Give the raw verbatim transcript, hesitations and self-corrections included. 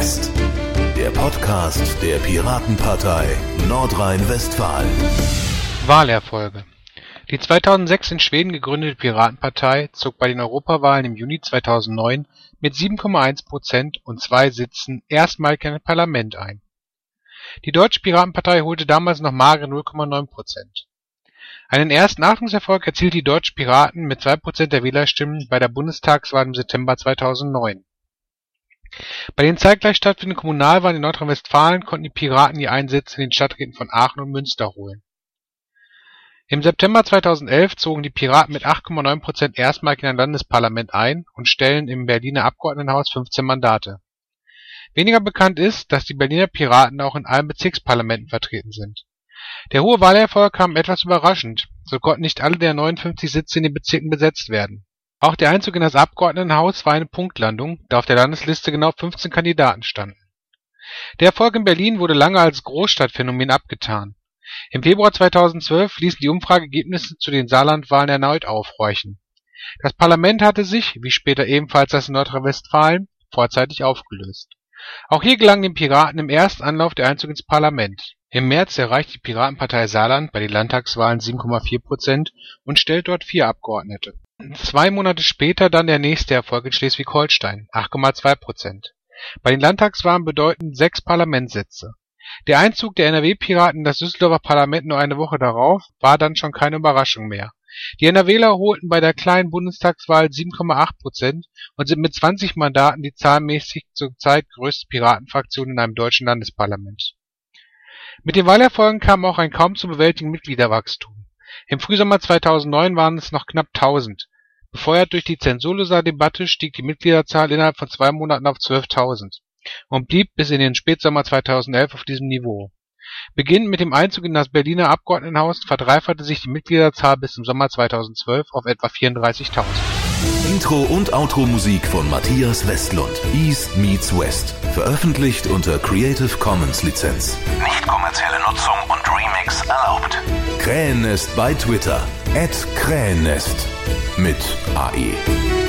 West, der Podcast der Piratenpartei Nordrhein-Westfalen. Wahlerfolge. Die zweitausendsechs in Schweden gegründete Piratenpartei zog bei den Europawahlen im Juni zweitausendneun mit sieben Komma eins Prozent und zwei Sitzen erstmalig in ein Parlament ein. Die Deutsche Piratenpartei holte damals noch magere null Komma neun Prozent. Einen ersten Achtungserfolg erzielten die Deutschen Piraten mit zwei Prozent der Wählerstimmen bei der Bundestagswahl im September zweitausendneun. Bei den zeitgleich stattfindenden Kommunalwahlen in Nordrhein-Westfalen konnten die Piraten je einen Sitz in den Stadträten von Aachen und Münster holen. Im September zweitausendelf zogen die Piraten mit acht Komma neun Prozent erstmalig in ein Landesparlament ein und stellen im Berliner Abgeordnetenhaus fünfzehn Mandate. Weniger bekannt ist, dass die Berliner Piraten auch in allen Bezirksparlamenten vertreten sind. Der hohe Wahlerfolg kam etwas überraschend, so konnten nicht alle der neunundfünfzig Sitze in den Bezirken besetzt werden. Auch der Einzug in das Abgeordnetenhaus war eine Punktlandung, da auf der Landesliste genau fünfzehn Kandidaten standen. Der Erfolg in Berlin wurde lange als Großstadtphänomen abgetan. Im Februar zweitausendzwölf ließen die Umfrageergebnisse zu den Saarlandwahlen erneut aufhorchen. Das Parlament hatte sich, wie später ebenfalls das in Nordrhein-Westfalen, vorzeitig aufgelöst. Auch hier gelang den Piraten im ersten Anlauf der Einzug ins Parlament. Im März erreichte die Piratenpartei Saarland bei den Landtagswahlen sieben Komma vier Prozent und stellt dort vier Abgeordnete. Zwei Monate später dann der nächste Erfolg in Schleswig-Holstein, acht Komma zwei Prozent. Bei den Landtagswahlen bedeuten sechs Parlamentssitze. Der Einzug der N R W-Piraten in das Düsseldorfer Parlament nur eine Woche darauf war dann schon keine Überraschung mehr. Die NRWler holten bei der kleinen Bundestagswahl sieben Komma acht Prozent und sind mit zwanzig Mandaten die zahlenmäßig zurzeit größte Piratenfraktion in einem deutschen Landesparlament. Mit den Wahlerfolgen kam auch ein kaum zu bewältigendes Mitgliederwachstum. Im Frühsommer zweitausendneun waren es noch knapp tausend. Befeuert durch die Zensurloser-Debatte stieg die Mitgliederzahl innerhalb von zwei Monaten auf zwölftausend und blieb bis in den Spätsommer zweitausendelf auf diesem Niveau. Beginnend mit dem Einzug in das Berliner Abgeordnetenhaus verdreifachte sich die Mitgliederzahl bis zum Sommer zweitausendzwölf auf etwa vierunddreißigtausend. Intro- und Outro-Musik von Matthias Westlund. East meets West. Veröffentlicht unter Creative Commons Lizenz. Nicht kommerzielle Nutzung und Remix erlaubt. Krähennest bei Twitter. at Krähennest. Mit A E.